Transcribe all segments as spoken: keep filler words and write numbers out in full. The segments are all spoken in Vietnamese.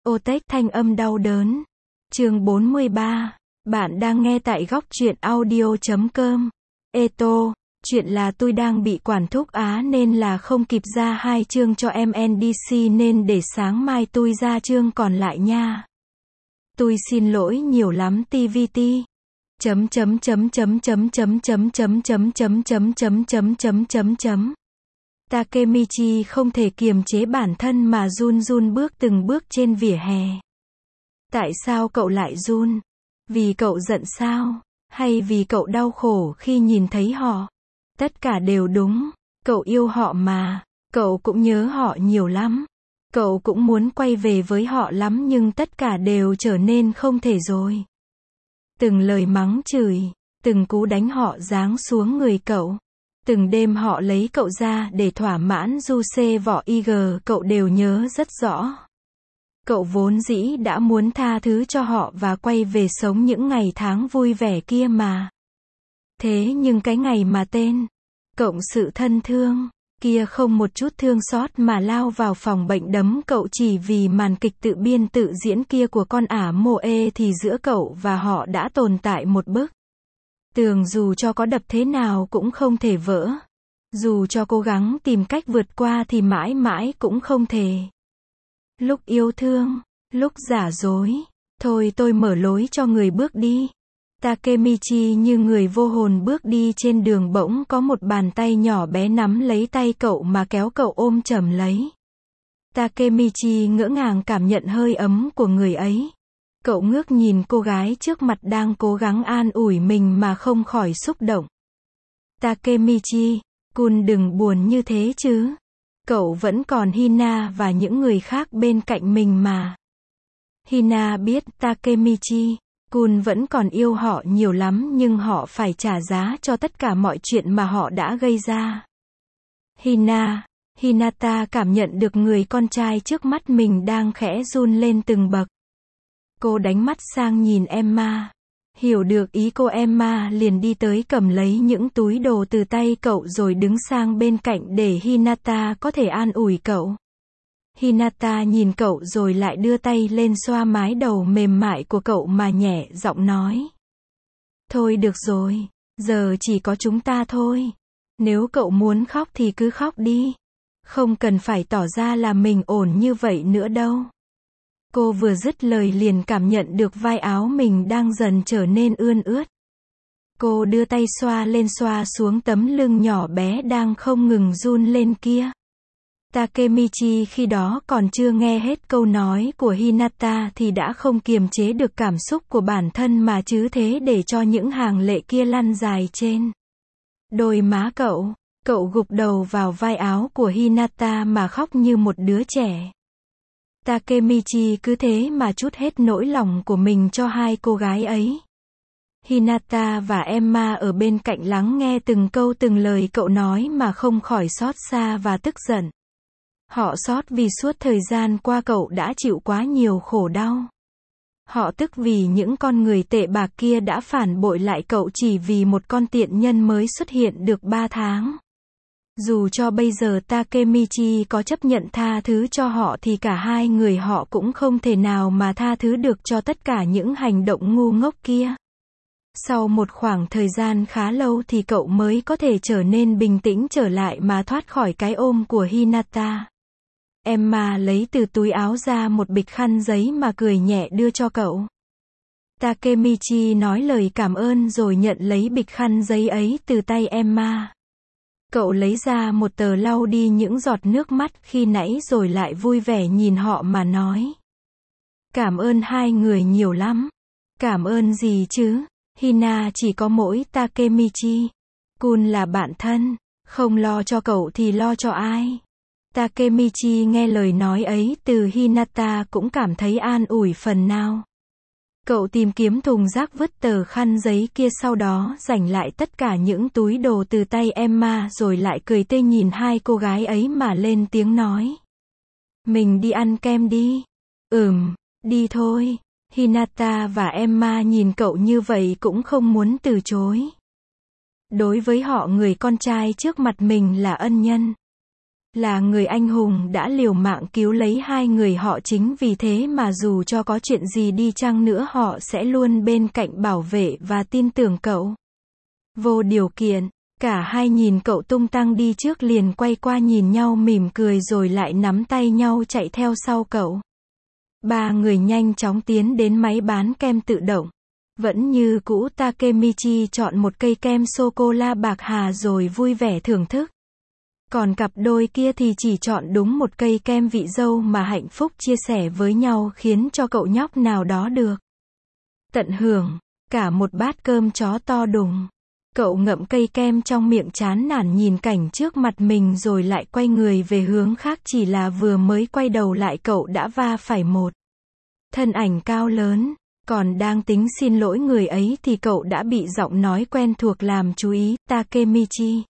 Tech thanh âm đau đớn. Chương bốn mươi ba. Bạn đang nghe tại góc truyện audio chấm com. Eto, chuyện là tôi đang bị quản thúc Á nên là không kịp ra hai chương cho em en đê xê nên để sáng mai tôi ra chương còn lại nha. Tôi xin lỗi nhiều lắm tê vê tê. Chấm chấm chấm chấm chấm chấm chấm chấm chấm chấm chấm chấm chấm chấm chấm chấm. Takemichi không thể kiềm chế bản thân mà run run bước từng bước trên vỉa hè. Tại sao cậu lại run? Vì cậu giận sao? Hay vì cậu đau khổ khi nhìn thấy họ? Tất cả đều đúng. Cậu yêu họ mà. Cậu cũng nhớ họ nhiều lắm. Cậu cũng muốn quay về với họ lắm nhưng tất cả đều trở nên không thể rồi. Từng lời mắng chửi, từng cú đánh họ giáng xuống người cậu. Từng đêm họ lấy cậu ra để thỏa mãn du xê vỏ i giê cậu đều nhớ rất rõ. Cậu vốn dĩ đã muốn tha thứ cho họ và quay về sống những ngày tháng vui vẻ kia mà. Thế nhưng cái ngày mà tên cộng sự thân thương kia không một chút thương xót mà lao vào phòng bệnh đấm cậu chỉ vì màn kịch tự biên tự diễn kia của con ả mồ ê thì giữa cậu và họ đã tồn tại một bức tường dù cho có đập thế nào cũng không thể vỡ. Dù cho cố gắng tìm cách vượt qua thì mãi mãi cũng không thể. Lúc yêu thương, lúc giả dối, thôi tôi mở lối cho người bước đi. Takemichi như người vô hồn bước đi trên đường bỗng có một bàn tay nhỏ bé nắm lấy tay cậu mà kéo cậu ôm chầm lấy. Takemichi ngỡ ngàng cảm nhận hơi ấm của người ấy. Cậu ngước nhìn cô gái trước mặt đang cố gắng an ủi mình mà không khỏi xúc động. Takemichi, Kun đừng buồn như thế chứ. Cậu vẫn còn Hina và những người khác bên cạnh mình mà. Hina biết Takemichi, Kun vẫn còn yêu họ nhiều lắm nhưng họ phải trả giá cho tất cả mọi chuyện mà họ đã gây ra. Hina, Hinata cảm nhận được người con trai trước mắt mình đang khẽ run lên từng bậc. Cô đánh mắt sang nhìn Emma. Hiểu được ý cô Emma liền đi tới cầm lấy những túi đồ từ tay cậu rồi đứng sang bên cạnh để Hinata có thể an ủi cậu. Hinata nhìn cậu rồi lại đưa tay lên xoa mái đầu mềm mại của cậu mà nhẹ giọng nói. Thôi được rồi, giờ chỉ có chúng ta thôi. Nếu cậu muốn khóc thì cứ khóc đi. Không cần phải tỏ ra là mình ổn như vậy nữa đâu. Cô vừa dứt lời liền cảm nhận được vai áo mình đang dần trở nên ươn ướt. Cô đưa tay xoa lên xoa xuống tấm lưng nhỏ bé đang không ngừng run lên kia. Takemichi khi đó còn chưa nghe hết câu nói của Hinata thì đã không kiềm chế được cảm xúc của bản thân mà chứ thế để cho những hàng lệ kia lăn dài trên đôi má cậu. Cậu gục đầu vào vai áo của Hinata mà khóc như một đứa trẻ. Takemichi cứ thế mà trút hết nỗi lòng của mình cho hai cô gái ấy. Hinata và Emma ở bên cạnh lắng nghe từng câu từng lời cậu nói mà không khỏi xót xa và tức giận. Họ xót vì suốt thời gian qua cậu đã chịu quá nhiều khổ đau. Họ tức vì những con người tệ bạc kia đã phản bội lại cậu chỉ vì một con tiện nhân mới xuất hiện được ba tháng. Dù cho bây giờ Takemichi có chấp nhận tha thứ cho họ thì cả hai người họ cũng không thể nào mà tha thứ được cho tất cả những hành động ngu ngốc kia. Sau một khoảng thời gian khá lâu thì cậu mới có thể trở nên bình tĩnh trở lại mà thoát khỏi cái ôm của Hinata. Emma lấy từ túi áo ra một bịch khăn giấy mà cười nhẹ đưa cho cậu. Takemichi nói lời cảm ơn rồi nhận lấy bịch khăn giấy ấy từ tay Emma. Cậu lấy ra một tờ lau đi những giọt nước mắt khi nãy rồi lại vui vẻ nhìn họ mà nói. Cảm ơn hai người nhiều lắm. Cảm ơn gì chứ? Hina chỉ có mỗi Takemichi. Kun là bạn thân. Không lo cho cậu thì lo cho ai? Takemichi nghe lời nói ấy từ Hinata cũng cảm thấy an ủi phần nào. Cậu tìm kiếm thùng rác vứt tờ khăn giấy kia sau đó giành lại tất cả những túi đồ từ tay Emma rồi lại cười tươi nhìn hai cô gái ấy mà lên tiếng nói. Mình đi ăn kem đi. Ừm, đi thôi. Hinata và Emma nhìn cậu như vậy cũng không muốn từ chối. Đối với họ người con trai trước mặt mình là ân nhân. Là người anh hùng đã liều mạng cứu lấy hai người họ, chính vì thế mà dù cho có chuyện gì đi chăng nữa họ sẽ luôn bên cạnh bảo vệ và tin tưởng cậu. Vô điều kiện, cả hai nhìn cậu tung tăng đi trước liền quay qua nhìn nhau mỉm cười rồi lại nắm tay nhau chạy theo sau cậu. Ba người nhanh chóng tiến đến máy bán kem tự động. Vẫn như cũ, Takemichi chọn một cây kem sô-cô-la bạc hà rồi vui vẻ thưởng thức. Còn cặp đôi kia thì chỉ chọn đúng một cây kem vị dâu mà hạnh phúc chia sẻ với nhau khiến cho cậu nhóc nào đó được tận hưởng cả một bát cơm chó to đùng. Cậu ngậm cây kem trong miệng chán nản nhìn cảnh trước mặt mình rồi lại quay người về hướng khác, chỉ là vừa mới quay đầu lại cậu đã va phải một thân ảnh cao lớn. Còn đang tính xin lỗi người ấy thì cậu đã bị giọng nói quen thuộc làm chú ý. Takemichi.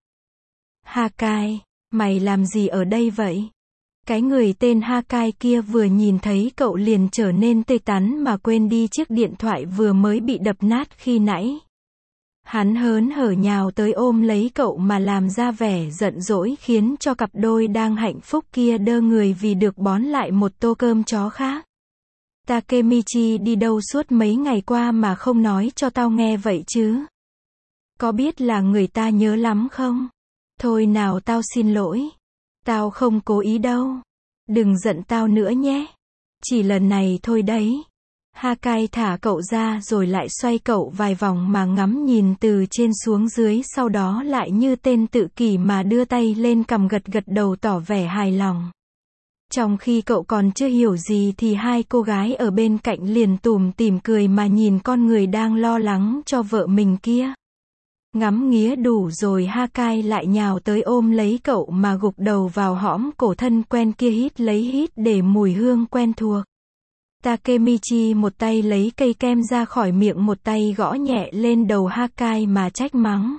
Hakai, mày làm gì ở đây vậy? Cái người tên Hakai kia vừa nhìn thấy cậu liền trở nên tê tắn mà quên đi chiếc điện thoại vừa mới bị đập nát khi nãy. Hắn hớn hở nhào tới ôm lấy cậu mà làm ra vẻ giận dỗi khiến cho cặp đôi đang hạnh phúc kia đơ người vì được bón lại một tô cơm chó khác. Takemichi đi đâu suốt mấy ngày qua mà không nói cho tao nghe vậy chứ? Có biết là người ta nhớ lắm không? Thôi nào, tao xin lỗi. Tao không cố ý đâu. Đừng giận tao nữa nhé. Chỉ lần này thôi đấy. Hakai thả cậu ra rồi lại xoay cậu vài vòng mà ngắm nhìn từ trên xuống dưới, sau đó lại như tên tự kỷ mà đưa tay lên cằm gật gật đầu tỏ vẻ hài lòng. Trong khi cậu còn chưa hiểu gì thì hai cô gái ở bên cạnh liền tủm tỉm cười mà nhìn con người đang lo lắng cho vợ mình kia. Ngắm nghía đủ rồi Hakai lại nhào tới ôm lấy cậu mà gục đầu vào hõm cổ thân quen kia, hít lấy hít để mùi hương quen thuộc. Takemichi một tay lấy cây kem ra khỏi miệng, một tay gõ nhẹ lên đầu Hakai mà trách mắng.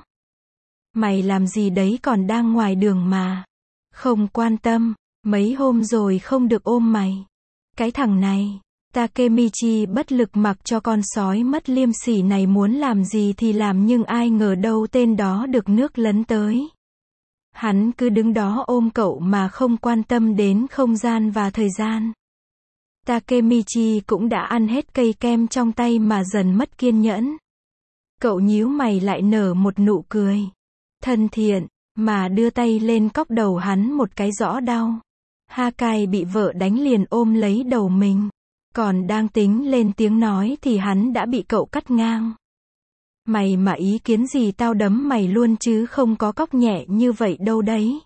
Mày làm gì đấy, còn đang ngoài đường mà. Không quan tâm, mấy hôm rồi không được ôm mày. Cái thằng này. Takemichi bất lực mặc cho con sói mất liêm sỉ này muốn làm gì thì làm, nhưng ai ngờ đâu tên đó được nước lấn tới. Hắn cứ đứng đó ôm cậu mà không quan tâm đến không gian và thời gian. Takemichi cũng đã ăn hết cây kem trong tay mà dần mất kiên nhẫn. Cậu nhíu mày lại nở một nụ cười thân thiện, mà đưa tay lên cóc đầu hắn một cái rõ đau. Hakai bị vợ đánh liền ôm lấy đầu mình. Còn đang tính lên tiếng nói thì hắn đã bị cậu cắt ngang. Mày mà ý kiến gì tao đấm mày luôn chứ không có cóc nhẹ như vậy đâu đấy.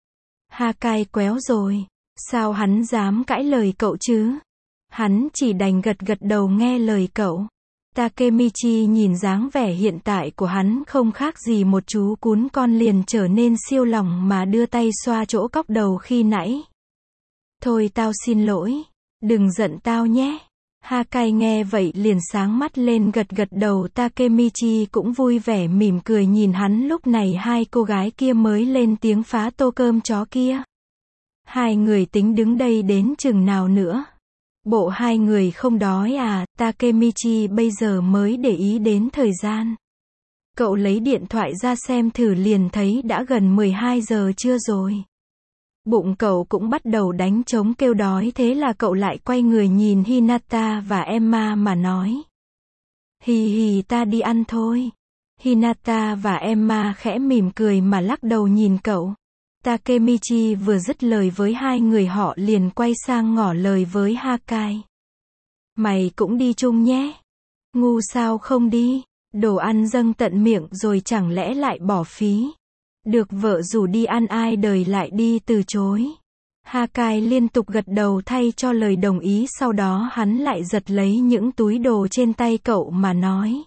Hakai quéo rồi. Sao hắn dám cãi lời cậu chứ? Hắn chỉ đành gật gật đầu nghe lời cậu. Takemichi nhìn dáng vẻ hiện tại của hắn không khác gì một chú cún con liền trở nên siêu lòng mà đưa tay xoa chỗ cóc đầu khi nãy. Thôi tao xin lỗi. Đừng giận tao nhé. Hakai nghe vậy liền sáng mắt lên gật gật đầu. Takemichi cũng vui vẻ mỉm cười nhìn hắn. Lúc này hai cô gái kia mới lên tiếng phá tô cơm chó kia. Hai người tính đứng đây đến chừng nào nữa? Bộ hai người không đói à? Takemichi bây giờ mới để ý đến thời gian. Cậu lấy điện thoại ra xem thử liền thấy đã gần mười hai giờ trưa rồi. Bụng cậu cũng bắt đầu đánh trống kêu đói, thế là cậu lại quay người nhìn Hinata và Emma mà nói. Hì hì, ta đi ăn thôi. Hinata và Emma khẽ mỉm cười mà lắc đầu nhìn cậu. Takemichi vừa dứt lời với hai người họ liền quay sang ngỏ lời với Hakai. Mày cũng đi chung nhé. Ngu sao không đi? Đồ ăn dâng tận miệng rồi chẳng lẽ lại bỏ phí? Được vợ rủ đi ăn ai đời lại đi từ chối. Hakai liên tục gật đầu thay cho lời đồng ý, sau đó hắn lại giật lấy những túi đồ trên tay cậu mà nói.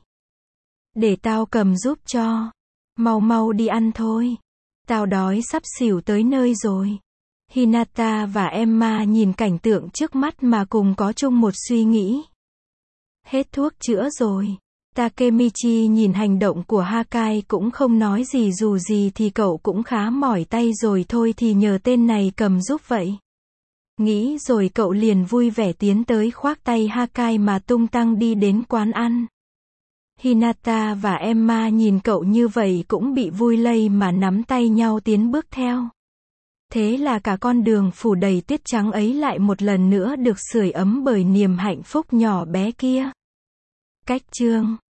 Để tao cầm giúp cho. Mau mau đi ăn thôi. Tao đói sắp xỉu tới nơi rồi. Hinata và Emma nhìn cảnh tượng trước mắt mà cùng có chung một suy nghĩ. Hết thuốc chữa rồi. Takemichi nhìn hành động của Hakai cũng không nói gì, dù gì thì cậu cũng khá mỏi tay rồi, thôi thì nhờ tên này cầm giúp vậy. Nghĩ rồi cậu liền vui vẻ tiến tới khoác tay Hakai mà tung tăng đi đến quán ăn. Hinata và Emma nhìn cậu như vậy cũng bị vui lây mà nắm tay nhau tiến bước theo. Thế là cả con đường phủ đầy tuyết trắng ấy lại một lần nữa được sưởi ấm bởi niềm hạnh phúc nhỏ bé kia. Cách chương